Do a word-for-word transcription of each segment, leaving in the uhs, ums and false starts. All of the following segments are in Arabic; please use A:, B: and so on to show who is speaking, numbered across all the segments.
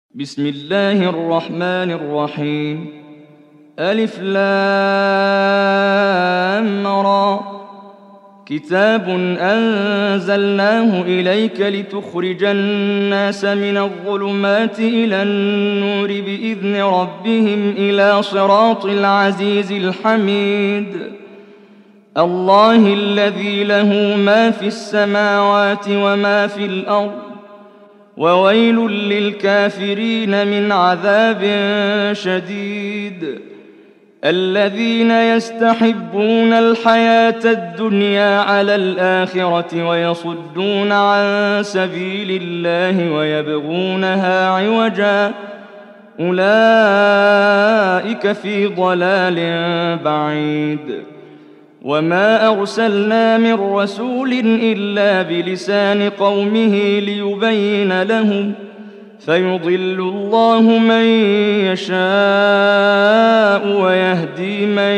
A: بسم الله الرحمن الرحيم. ألف لام را. كتاب أنزلناه إليك لتخرج الناس من الظلمات إلى النور بإذن ربهم إلى صراط العزيز الحميد. الله الذي له ما في السماوات وما في الأرض، وويل للكافرين من عذاب شديد. الذين يستحبون الحياة الدنيا على الآخرة ويصدون عن سبيل الله ويبغونها عوجا، أولئك في ضلال بعيد. وما أرسلنا من رسول إلا بلسان قومه ليبين لهم، فيضل الله من يشاء ويهدي من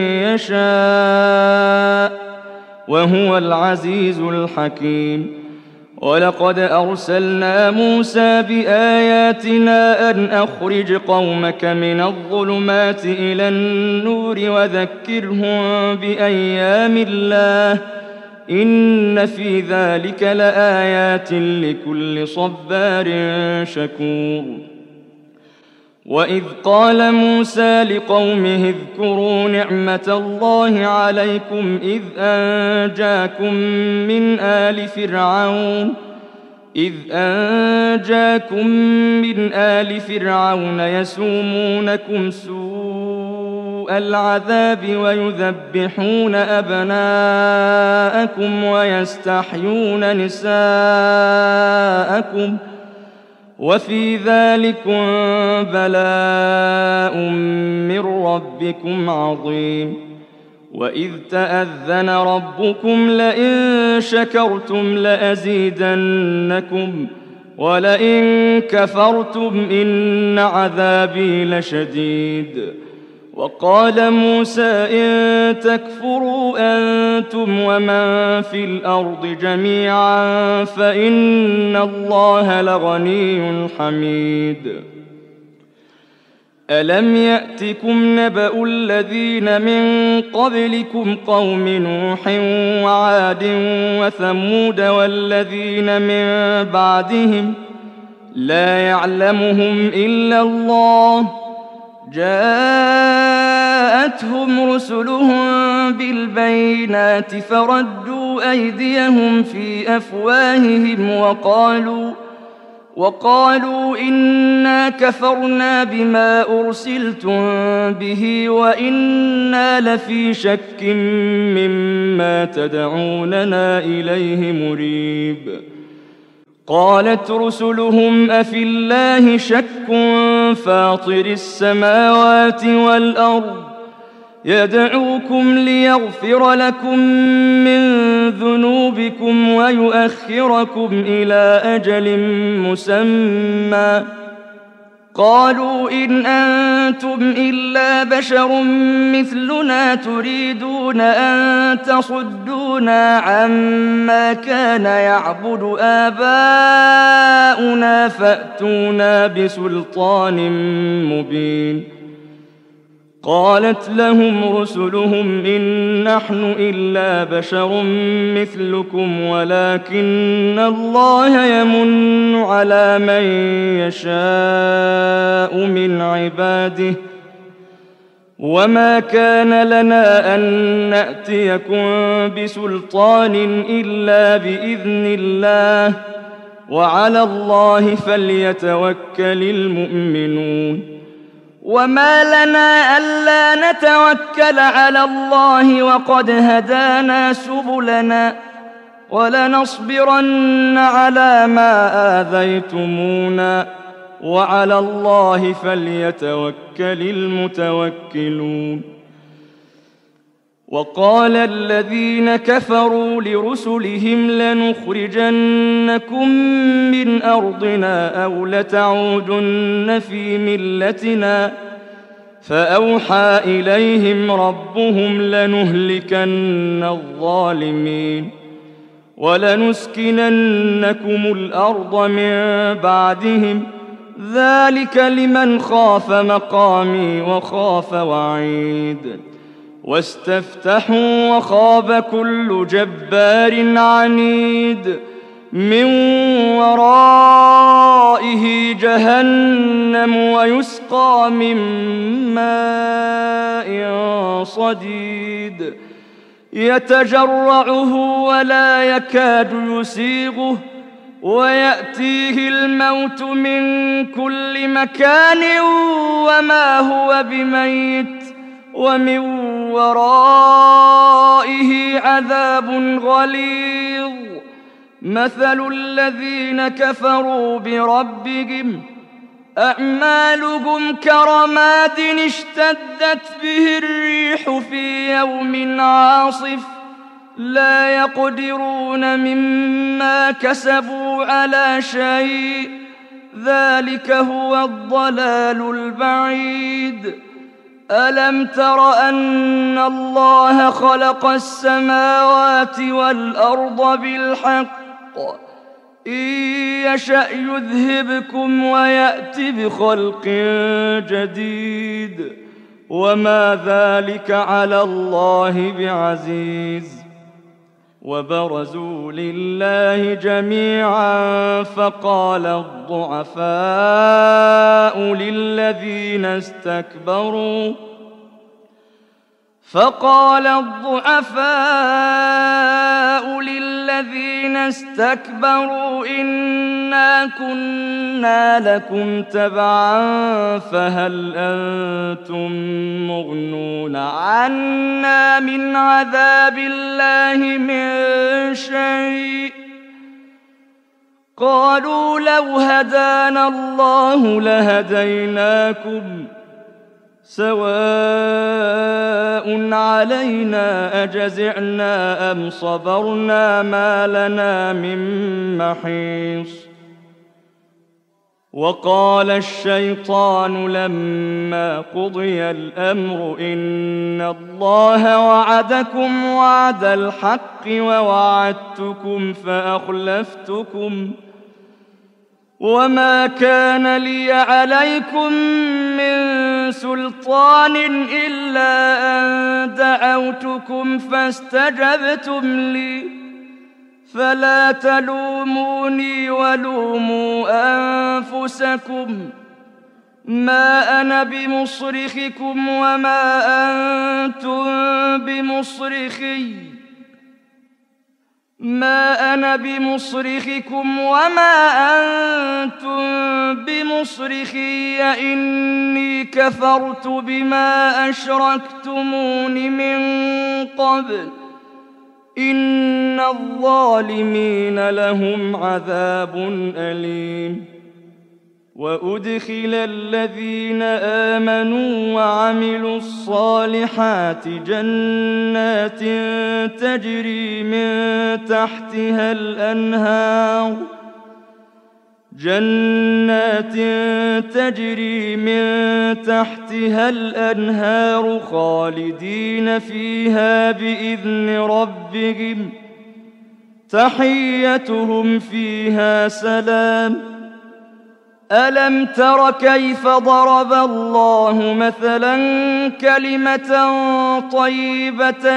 A: يشاء، وهو العزيز الحكيم. ولقد أرسلنا موسى بآياتنا أن أخرج قومك من الظلمات إلى النور وذكرهم بأيام الله، إن في ذلك لآيات لكل صبار شكور. وإذ قال موسى لقومه اذكروا نعمة الله عليكم إذ أنجاكم من آل فرعون إذ أنجاكم من آل فرعون يسومونكم سوء العذاب ويذبحون أبناءكم ويستحيون نساءكم، وفي ذلكم بلاء من ربكم عظيم. وإذ تأذن ربكم لئن شكرتم لأزيدنكم ولئن كفرتم إن عذابي لشديد. وقال موسى إن تكفروا أنتم ومن في الأرض جميعا فإن الله لغني حميد. ألم يأتكم نبأ الذين من قبلكم قوم نوح وعاد وثمود والذين من بعدهم لا يعلمهم إلا الله، جاءتهم رسلهم بالبينات فردوا أيديهم في أفواههم وقالوا وقالوا إنا كفرنا بما أرسلتم به وإنا لفي شك مما تدعوننا إليه مريب. قالت رسلهم أفي الله شك فاطر السماوات والأرض يدعوكم ليغفر لكم من ذنوبكم ويؤخركم إلى أجل مسمى، قالوا إن أنتم إلا بشر مثلنا تريدون أن تصدونا عما كان يعبد آباؤنا فأتونا بسلطان مبين. قالت لهم رسلهم إن نحن إلا بشر مثلكم ولكن الله يمن على من يشاء من عباده، وما كان لنا أن نأتيكم بسلطان إلا بإذن الله، وعلى الله فليتوكل المؤمنون. وما لنا ألا نتوكل على الله وقد هدانا سبلنا ولنصبرن على ما آذيتمونا وعلى الله فليتوكل المتوكلون. وقال الذين كفروا لرسلهم لنخرجنكم من أرضنا أو لتعودن في ملتنا، فأوحى إليهم ربهم لنهلكن الظالمين ولنسكننكم الأرض من بعدهم ذلك لمن خاف مقامي وخاف وعيد. واستفتحوا وخاب كل جبار عنيد من ورائه جهنم ويسقى من ماء صديد يتجرعه ولا يكاد يسيغه ويأتيه الموت من كل مكان وما هو بميت ومن ورائه عذاب غليظ. مثل الذين كفروا بربهم أعمالهم كرماد اشتدت به الريح في يوم عاصف لا يقدرون مما كسبوا على شيء ذلك هو الضلال البعيد. ألم تر أن الله خلق السماوات والأرض بالحق إن يشأ يذهبكم ويأت بخلق جديد وما ذلك على الله بعزيز. وبرزوا لله جميعا فقال الضعفاء للذين استكبروا فقال الضعفاء للذين استكبروا إنا كنا لكم تبعا فهل أنتم مغنون عنا من عذاب الله من شيء قالوا لو هدانا الله لهديناكم سواء علينا أجزعنا أم صبرنا ما لنا من محيص. وقال الشيطان لما قضي الأمر إن الله وعدكم وعد الحق ووعدتكم فأخلفتكم وما كان لي عليكم من سلطان إلا أن دعوتكم فاستجبتم لي فلا تلوموني ولوموا أنفسكم ما أنا بمصرخكم وما أنتم بمصرخي ما أنا بمصرخكم وما أنتم بمصرخي إني كفرت بما أشركتمون من قبل إن الظالمين لهم عذاب أليم. وأدخل الذين آمنوا وعملوا الصالحات جنات تجري من تحتها الأنهار جنات تجري من تحتها الأنهار خالدين فيها بإذن ربهم تحيتهم فيها سلام. ألم تر كيف ضرب الله مثلا كلمة طيبة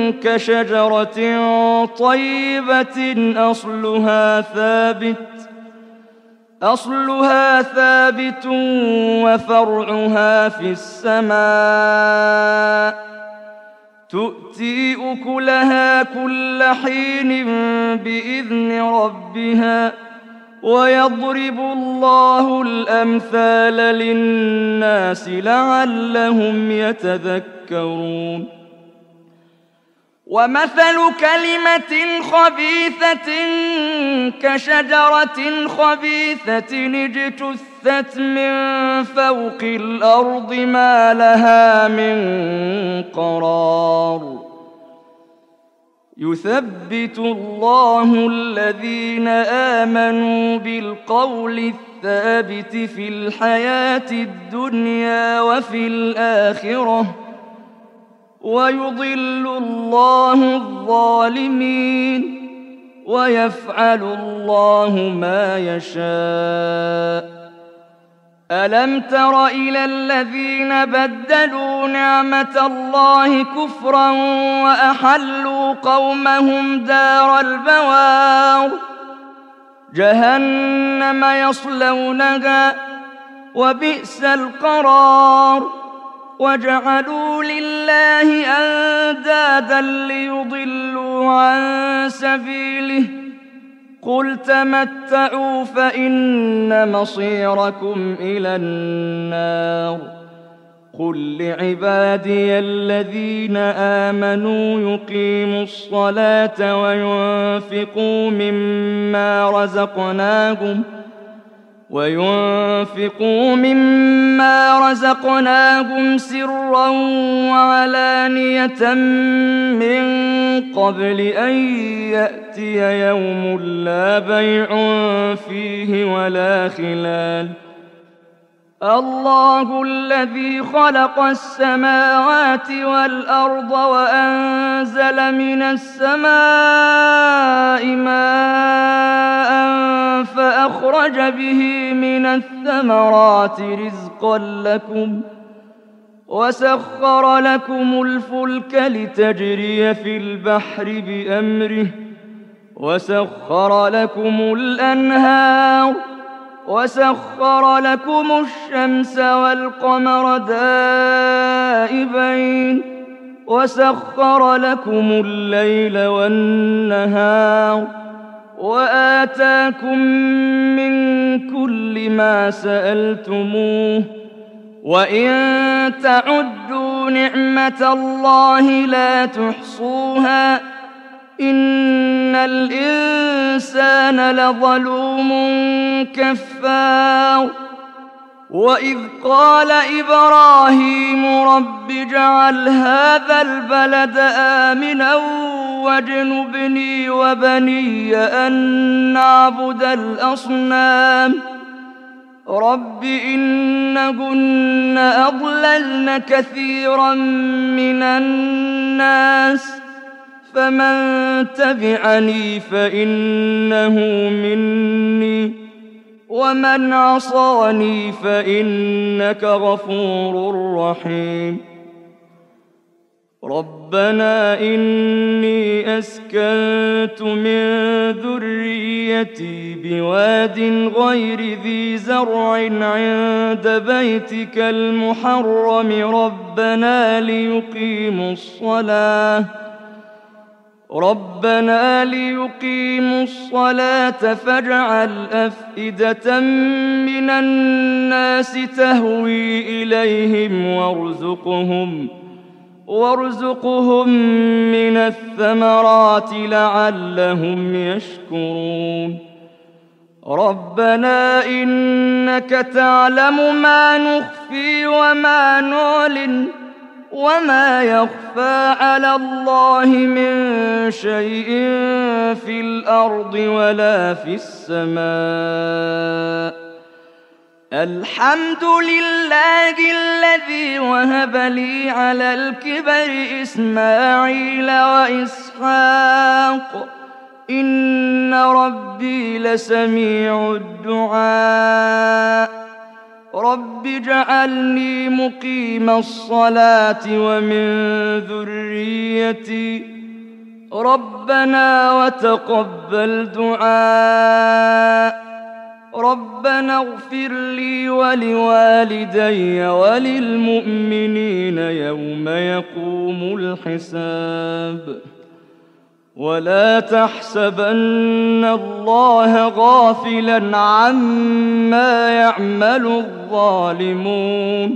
A: كشجرة طيبة أصلها ثابت أصلها ثابت وفرعها في السماء تؤتي أكلها كل حين بإذن ربها ويضرب الله الأمثال للناس لعلهم يتذكرون. ومثل كلمة خبيثة كشجرة خبيثة اجتثت من فوق الأرض ما لها من قرار يثبت الله الذين آمنوا بالقول الثابت في الحياة الدنيا وفي الآخرة ويضل الله الظالمين ويفعل الله ما يشاء. ألم تر إلى الذين بدلوا نعمة الله كفرا وأحلوا قومهم دار البوار جهنم يصلونها وبئس القرار وجعلوا لله أندادا ليضلوا عن سبيله قل تمتعوا فإن مصيركم إلى النار قل لعبادي الذين آمنوا يقيموا الصلاة وينفقوا مما رزقناهم وينفقوا مما رزقناهم سرا وعلانية من قبل أن يأتي يوم لا بيع فيه ولا خلال الله الذي خلق السماوات والأرض وأنزل من السماء ماء فأخرج به من الثمرات رزقا لكم وسخر لكم الفلك لتجري في البحر بأمره وسخر لكم الأنهار وسخر لكم الشمس والقمر دائبين وسخر لكم الليل والنهار وآتاكم من كل ما سألتموه وإن تعدوا نعمة الله لا تحصوها إن الإنسان لظلوم كفار وإذ قال إبراهيم رب اجعل هذا البلد آمنا واجنبني وبني أن نعبد الأصنام رب إنهن أضللن كثيرا من الناس فمن تبعني فإنه مني ومن عصاني فإنك غفور رحيم ربنا إني أسكنت من ذريتي بواد غير ذي زرع عند بيتك المحرم ربنا ليقيموا الصلاة ربنا ليقيموا الصلاة فاجعل أفئدة من الناس تهوي إليهم وارزقهم وارزقهم من الثمرات لعلهم يشكرون ربنا إنك تعلم ما نخفي وما نعلن وما يخفى على الله من شيء في الأرض ولا في السماء الحمد لله الذي وهب لي على الكبر إسماعيل وإسحاق إن ربي لسميع الدعاء رب اجعلني مقيم الصلاة ومن ذريتي ربنا وتقبل دعاء ربنا اغفر لي ولوالدي وللمؤمنين يوم يقوم الحساب ولا تحسبن الله غافلا عما يعمل الظالمون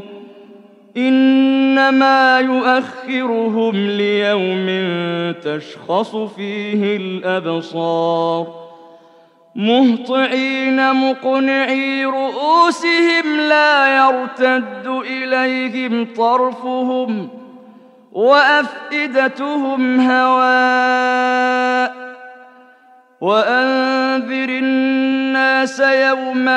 A: إنما يؤخرهم ليوم تشخص فيه الأبصار مهطعين مقنعي رؤوسهم لا يرتد إليهم طرفهم وأفئدتهم هواء وأنذر الناس يوم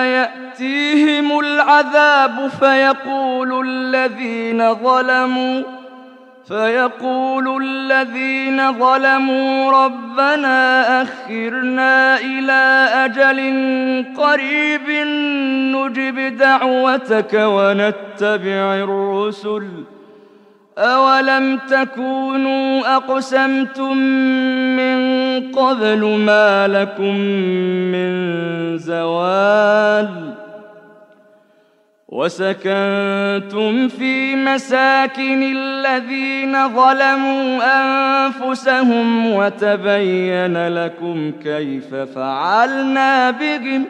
A: يأتيهم العذاب فيقول الذين ظلموا فيقول الذين ظلموا ربنا أخرنا إلى أجل قريب نجب دعوتك ونتبع الرسل أولم تكونوا أقسمتم من قبل ما لكم من زوال وسكنتم في مساكن الذين ظلموا أنفسهم وتبين لكم كيف فعلنا بهم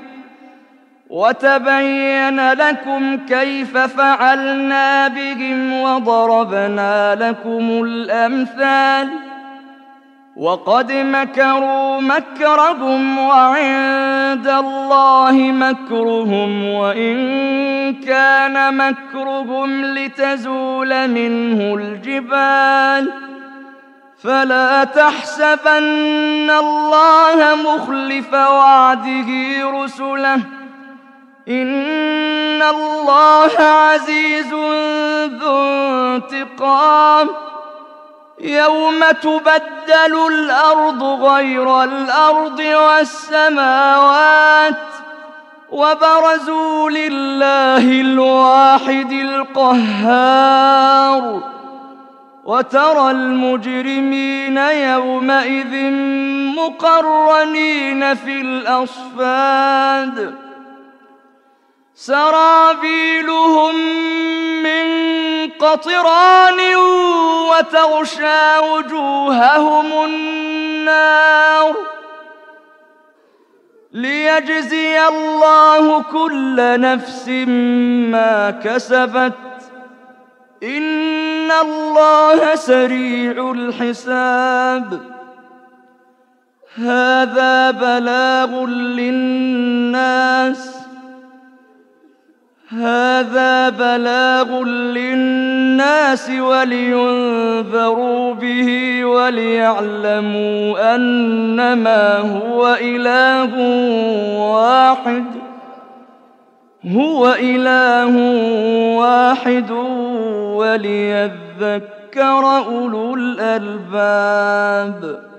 A: وتبين لكم كيف فعلنا بهم وضربنا لكم الأمثال وقد مكروا مكرهم وعند الله مكرهم وإن كان مكرهم لتزول منه الجبال فلا تحسبن الله مخلف وعده رسله إن الله عزيز ذو انتقام يوم تبدل الأرض غير الأرض والسماوات وبرزوا لله الواحد القهار وترى المجرمين يومئذ مقرنين في الأصفاد سرابيلهم من قطران وتغشى وجوههم النار ليجزي الله كل نفس ما كسبت إن الله سريع الحساب هذا بلاغ للناس هذا بلاغ للناس ولينذروا به وليعلموا أنما هو إله واحد هو إله واحد وليذكر أولو الألباب.